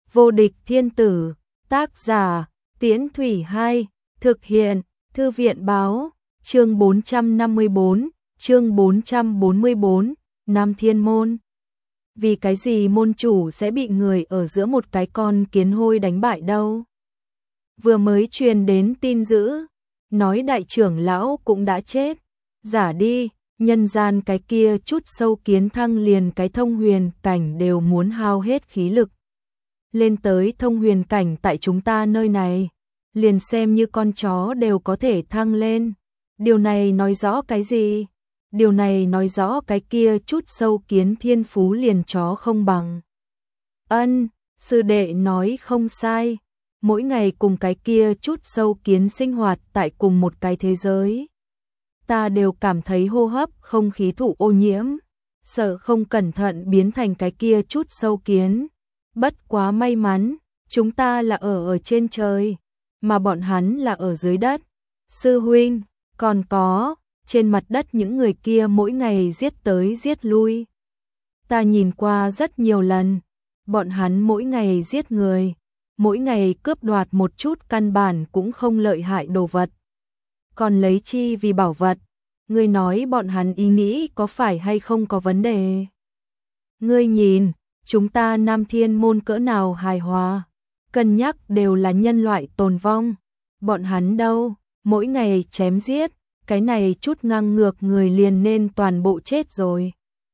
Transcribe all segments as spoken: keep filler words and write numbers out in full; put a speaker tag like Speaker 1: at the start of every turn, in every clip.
Speaker 1: Vô địch thiên tử, tác giả, Tiễn Thủy Hai, thực hiện, Thư viện báo, chương bốn trăm năm mươi bốn, chương bốn trăm bốn mươi bốn, Nam Thiên Môn. Vì cái gì môn chủ sẽ bị người ở giữa một cái con kiến hôi đánh bại đâu? Vừa mới truyền đến tin dữ, nói đại trưởng lão cũng đã chết. Giả đi, nhân gian cái kia chút sâu kiến thăng liền cái thông huyền cảnh đều muốn hao hết khí lực. Lên tới thông huyền cảnh tại chúng ta nơi này, liền xem như con chó đều có thể thăng lên. Điều này nói rõ cái gì? Điều này nói rõ cái kia chút sâu kiến thiên phú liền chó không bằng. Ân, sư đệ nói không sai. Mỗi ngày cùng cái kia chút sâu kiến sinh hoạt tại cùng một cái thế giới. Ta đều cảm thấy hô hấp không khí thụ ô nhiễm, sợ không cẩn thận biến thành cái kia chút sâu kiến. Bất quá may mắn, chúng ta là ở ở trên trời, mà bọn hắn là ở dưới đất. Sư huynh, còn có, trên mặt đất những người kia mỗi ngày giết tới giết lui. Ta nhìn qua rất nhiều lần, bọn hắn mỗi ngày giết người, mỗi ngày cướp đoạt một chút căn bản cũng không lợi hại đồ vật. Còn lấy chi vì bảo vật, ngươi nói bọn hắn ý nghĩ có phải hay không có vấn đề? Ngươi nhìn, chúng ta Nam Thiên Môn cỡ nào hài hòa, cân nhắc đều là nhân loại tồn vong. Bọn hắn đâu, mỗi ngày chém giết, cái này chút ngang ngược người liền nên toàn bộ chết rồi.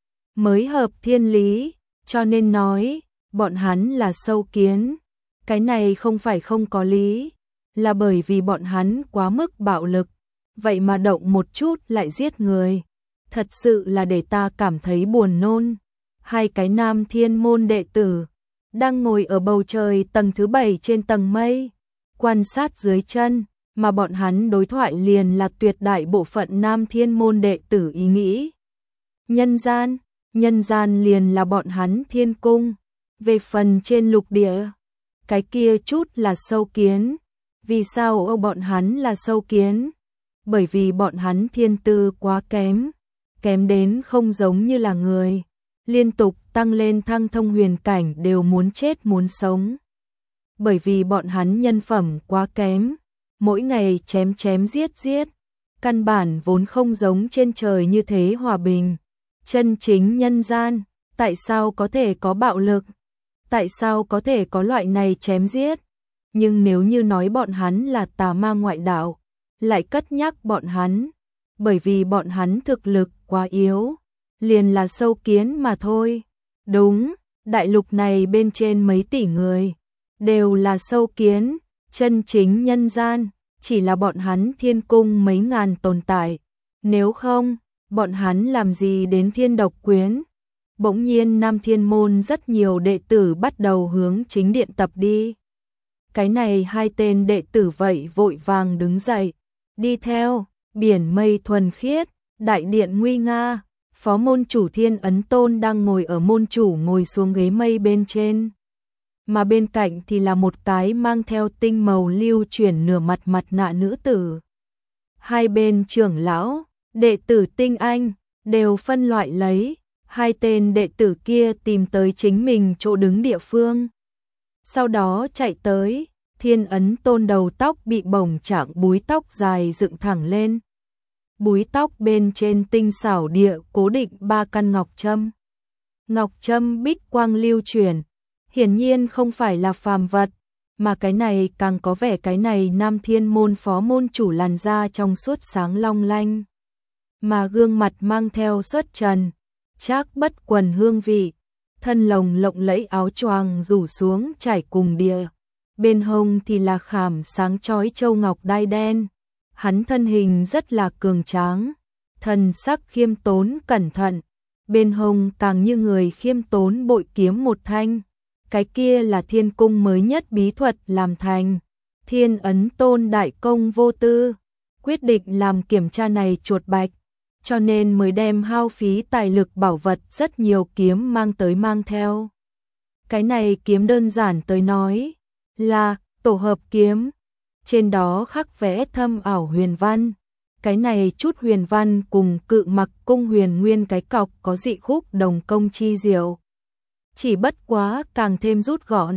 Speaker 1: Mới hợp thiên lý, cho nên nói, bọn hắn là sâu kiến. Cái này không phải không có lý, là bởi vì bọn hắn quá mức bạo lực, vậy mà động một chút lại giết người. Thật sự là để ta cảm thấy buồn nôn. Hai cái Nam Thiên Môn đệ tử đang ngồi ở bầu trời tầng thứ bảy trên tầng mây, quan sát dưới chân, mà bọn hắn đối thoại liền là tuyệt đại bộ phận Nam Thiên Môn đệ tử ý nghĩ. Nhân gian, nhân gian liền là bọn hắn thiên cung, về phần trên lục địa, cái kia chút là sâu kiến. Vì sao bọn hắn là sâu kiến? Bởi vì bọn hắn thiên tư quá kém, kém đến không giống như là người. Liên tục tăng lên thăng thông huyền cảnh đều muốn chết muốn sống. Bởi vì bọn hắn nhân phẩm quá kém, mỗi ngày chém chém giết giết, căn bản vốn không giống trên trời như thế hòa bình. Chân chính nhân gian, tại sao có thể có bạo lực? Tại sao có thể có loại này chém giết? Nhưng nếu như nói bọn hắn là tà ma ngoại đạo, lại cất nhắc bọn hắn, bởi vì bọn hắn thực lực quá yếu, liền là sâu kiến mà thôi. Đúng, đại lục này bên trên mấy tỷ người, đều là sâu kiến, chân chính nhân gian, chỉ là bọn hắn thiên cung mấy ngàn tồn tại. Nếu không, bọn hắn làm gì đến thiên độc quyến? Bỗng nhiên Nam Thiên Môn rất nhiều đệ tử bắt đầu hướng chính điện tập đi. Cái này hai tên đệ tử vậy vội vàng đứng dậy, đi theo, biển mây thuần khiết, đại điện nguy nga, phó môn chủ Thiên Ấn Tôn đang ngồi ở môn chủ ngồi xuống ghế mây bên trên. Mà bên cạnh thì là một cái mang theo tinh màu lưu chuyển nửa mặt mặt nạ nữ tử. Hai bên trưởng lão, đệ tử tinh anh, đều phân loại lấy, hai tên đệ tử kia tìm tới chính mình chỗ đứng địa phương. Sau đó chạy tới, Thiên Ấn Tôn đầu tóc bị bổng chảng búi tóc dài dựng thẳng lên. Búi tóc bên trên tinh xảo địa cố định ba căn ngọc trâm. Ngọc trâm bích quang lưu chuyển, hiển nhiên không phải là phàm vật, mà cái này càng có vẻ cái này Nam Thiên Môn phó môn chủ làn da trong suốt sáng long lanh. Mà gương mặt mang theo xuất trần, trác bất quần hương vị, thân lồng lộng lẫy áo choàng rủ xuống trải cùng địa. Bên hông thì là khảm sáng chói châu ngọc đai đen. Hắn thân hình rất là cường tráng, thần sắc khiêm tốn cẩn thận, bên hông càng như người khiêm tốn bội kiếm một thanh. Cái kia là thiên cung mới nhất bí thuật làm thành. Thiên Ấn Tôn đại công vô tư, quyết định làm kiểm tra này chuột bạch, cho nên mới đem hao phí tài lực bảo vật rất nhiều kiếm mang tới mang theo. Cái này kiếm đơn giản tới nói là tổ hợp kiếm, trên đó khắc vẽ thâm ảo huyền văn. Cái này chút huyền văn cùng Cự Mặc cung huyền nguyên cái cọc có dị khúc đồng công chi diệu. Chỉ bất quá càng thêm rút gọn,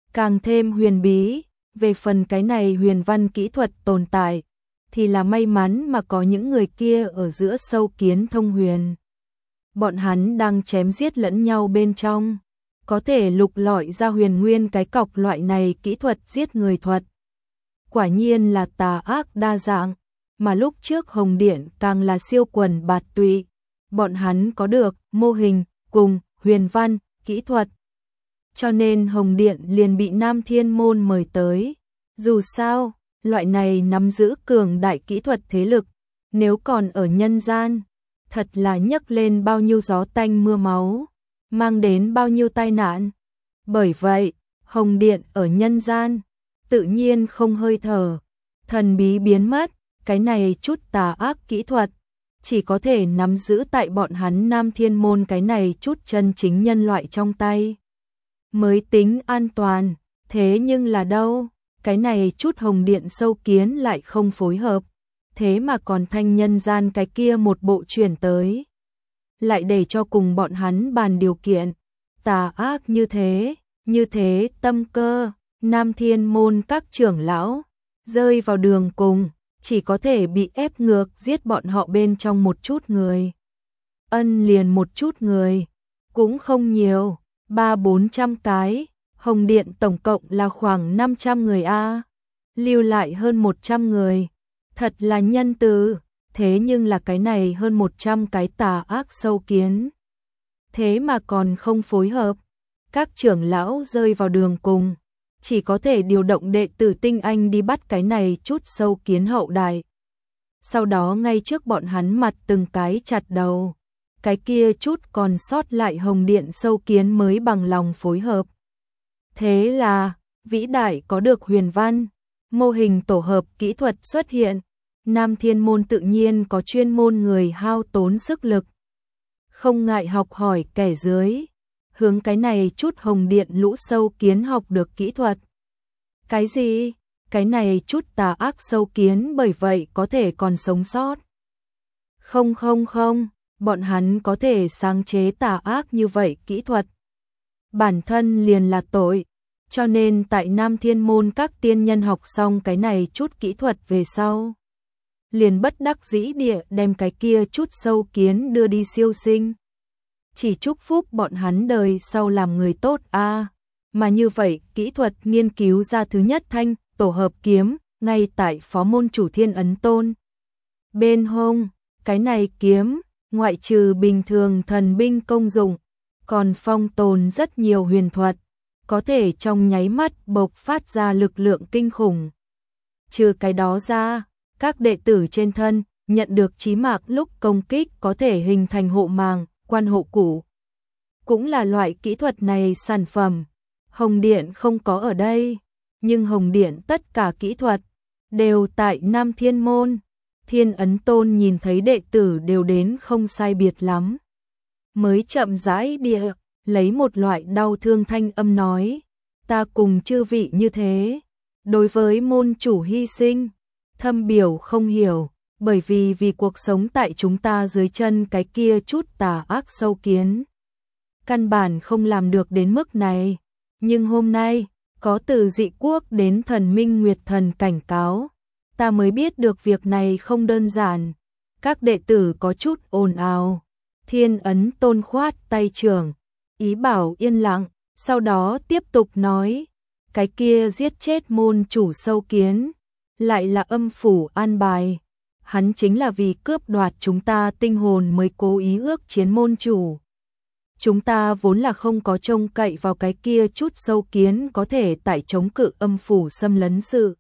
Speaker 1: càng thêm huyền bí. Về phần cái này huyền văn kỹ thuật tồn tại, thì là may mắn mà có những người kia ở giữa sâu kiến thông huyền. Bọn hắn đang chém giết lẫn nhau bên trong, có thể lục lọi ra huyền nguyên cái cọc loại này kỹ thuật giết người thuật. Quả nhiên là tà ác đa dạng, mà lúc trước Hồng Điện càng là siêu quần bạt tụy. Bọn hắn có được mô hình cùng huyền văn kỹ thuật, cho nên Hồng Điện liền bị Nam Thiên Môn mời tới. Dù sao, loại này nắm giữ cường đại kỹ thuật thế lực, nếu còn ở nhân gian, thật là nhấc lên bao nhiêu gió tanh mưa máu, mang đến bao nhiêu tai nạn. Bởi vậy, Hồng Điện ở nhân gian, tự nhiên không hơi thở, thần bí biến mất, cái này chút tà ác kỹ thuật, chỉ có thể nắm giữ tại bọn hắn Nam Thiên Môn cái này chút chân chính nhân loại trong tay. Mới tính an toàn, thế nhưng là đâu, cái này chút Hồng Điện sâu kiến lại không phối hợp, thế mà còn thanh nhân gian cái kia một bộ chuyển tới. Lại để cho cùng bọn hắn bàn điều kiện, tà ác như thế, như thế tâm cơ, Nam Thiên Môn các trưởng lão, rơi vào đường cùng, chỉ có thể bị ép ngược giết bọn họ bên trong một chút người. Ân liền một chút người, cũng không nhiều, ba bốn trăm cái, Hồng Điện tổng cộng là khoảng năm trăm người a, lưu lại hơn một trăm người, thật là nhân từ, thế nhưng là cái này hơn một trăm cái tà ác sâu kiến. Thế mà còn không phối hợp, các trưởng lão rơi vào đường cùng, chỉ có thể điều động đệ tử tinh anh đi bắt cái này chút sâu kiến hậu đại. Sau đó ngay trước bọn hắn mặt từng cái chặt đầu, cái kia chút còn sót lại Hồng Điện sâu kiến mới bằng lòng phối hợp. Thế là, vĩ đại có được huyền văn, mô hình tổ hợp kỹ thuật xuất hiện, Nam Thiên Môn tự nhiên có chuyên môn người hao tốn sức lực. Không ngại học hỏi kẻ dưới, hướng cái này chút Hồng Điện lũ sâu kiến học được kỹ thuật. Cái gì? Cái này chút tà ác sâu kiến bởi vậy có thể còn sống sót. Không không không, bọn hắn có thể sáng chế tà ác như vậy kỹ thuật. Bản thân liền là tội, cho nên tại Nam Thiên Môn các tiên nhân học xong cái này chút kỹ thuật về sau, liền bất đắc dĩ địa đem cái kia chút sâu kiến đưa đi siêu sinh. Chỉ chúc phúc bọn hắn đời sau làm người tốt a, à. Mà như vậy, kỹ thuật nghiên cứu ra thứ nhất thanh tổ hợp kiếm, ngay tại phó môn chủ Thiên Ấn Tôn. Bên hông, cái này kiếm, ngoại trừ bình thường thần binh công dụng, còn phong tồn rất nhiều huyền thuật, có thể trong nháy mắt bộc phát ra lực lượng kinh khủng. Trừ cái đó ra, các đệ tử trên thân nhận được chí mạc lúc công kích có thể hình thành hộ màng, quan hộ củ. Cũng là loại kỹ thuật này sản phẩm. Hồng Điện không có ở đây, nhưng Hồng Điện tất cả kỹ thuật đều tại Nam Thiên Môn. Thiên Ấn Tôn nhìn thấy đệ tử đều đến không sai biệt lắm, mới chậm rãi địa lấy một loại đau thương thanh âm nói, ta cùng chư vị như thế, đối với môn chủ hy sinh, thâm biểu không hiểu, bởi vì vì cuộc sống tại chúng ta dưới chân cái kia chút tà ác sâu kiến. Căn bản không làm được đến mức này, nhưng hôm nay, có từ dị quốc đến thần minh nguyệt thần cảnh cáo, ta mới biết được việc này không đơn giản. Các đệ tử có chút ồn ào, Thiên Ấn Tôn khoát tay trưởng, ý bảo yên lặng, sau đó tiếp tục nói, cái kia giết chết môn chủ sâu kiến, lại là âm phủ an bài, hắn chính là vì cướp đoạt chúng ta tinh hồn mới cố ý ước chiến môn chủ. Chúng ta vốn là không có trông cậy vào cái kia chút sâu kiến có thể tại chống cự âm phủ xâm lấn sự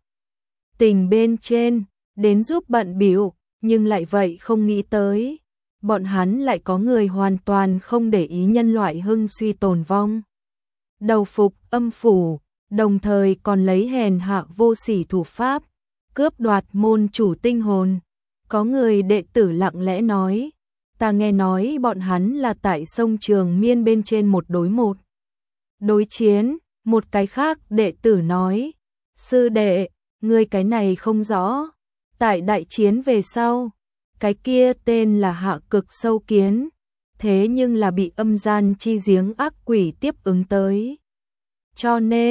Speaker 1: tình bên trên, đến giúp bận bịu, nhưng lại vậy không nghĩ tới, bọn hắn lại có người hoàn toàn không để ý nhân loại hưng suy tồn vong. Đầu phục âm phủ, đồng thời còn lấy hèn hạ vô sỉ thủ pháp, cướp đoạt môn chủ tinh hồn. Có người đệ tử lặng lẽ nói, ta nghe nói bọn hắn là tại sông Trường Miên bên trên một đối một. Đối chiến, một cái khác đệ tử nói, sư đệ, ngươi cái này không rõ, tại đại chiến về sau, cái kia tên là hạ cực sâu kiến, thế nhưng là bị âm gian chi giếng ác quỷ tiếp ứng tới. Cho nên,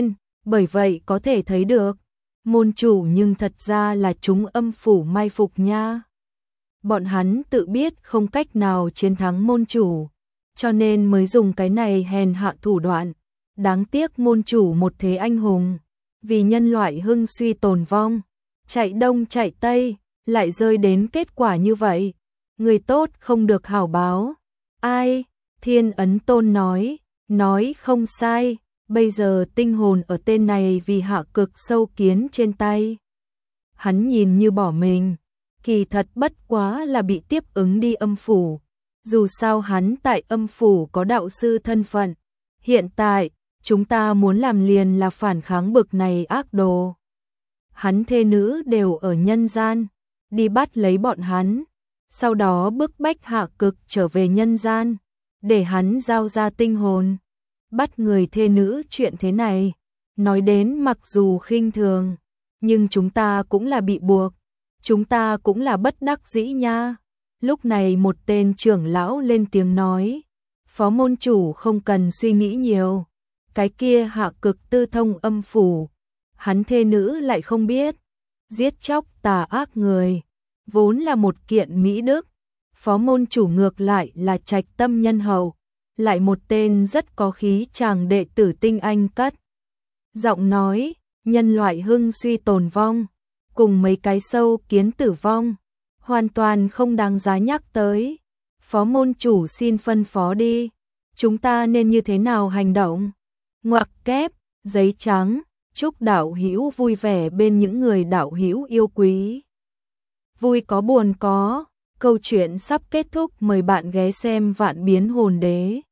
Speaker 1: Bởi vậy có thể thấy được, môn chủ nhưng thật ra là chúng âm phủ mai phục nha. Bọn hắn tự biết không cách nào chiến thắng môn chủ, cho nên mới dùng cái này hèn hạ thủ đoạn. Đáng tiếc môn chủ một thế anh hùng, vì nhân loại hưng suy tồn vong, chạy đông chạy tây, lại rơi đến kết quả như vậy. Người tốt không được hảo báo. Ai? Thiên Ấn Tôn nói, nói không sai, bây giờ tinh hồn ở tên này vì hạ cực sâu kiến trên tay. Hắn nhìn như bỏ mình, kỳ thật bất quá là bị tiếp ứng đi âm phủ. Dù sao hắn tại âm phủ có đạo sư thân phận. Hiện tại, chúng ta muốn làm liền là phản kháng bực này ác đồ. Hắn thê nữ đều ở nhân gian, đi bắt lấy bọn hắn, sau đó bức bách hạ cực trở về nhân gian, để hắn giao ra tinh hồn. Bắt người thê nữ chuyện thế này, nói đến mặc dù khinh thường, nhưng chúng ta cũng là bị buộc, chúng ta cũng là bất đắc dĩ nha. Lúc này một tên trưởng lão lên tiếng nói, phó môn chủ không cần suy nghĩ nhiều, cái kia hạ cực tư thông âm phủ, hắn thê nữ lại không biết, giết chóc tà ác người, vốn là một kiện mỹ đức, phó môn chủ ngược lại là trạch tâm nhân hậu, lại một tên rất có khí chàng đệ tử tinh anh cất. Giọng nói, nhân loại hưng suy tồn vong, cùng mấy cái sâu kiến tử vong, hoàn toàn không đáng giá nhắc tới. Phó môn chủ xin phân phó đi, chúng ta nên như thế nào hành động? Ngoặc kép, giấy trắng, chúc đạo hữu vui vẻ bên những người đạo hữu yêu quý. Vui có buồn có, câu chuyện sắp kết thúc, mời bạn ghé xem Vạn Biến Hồn Đế.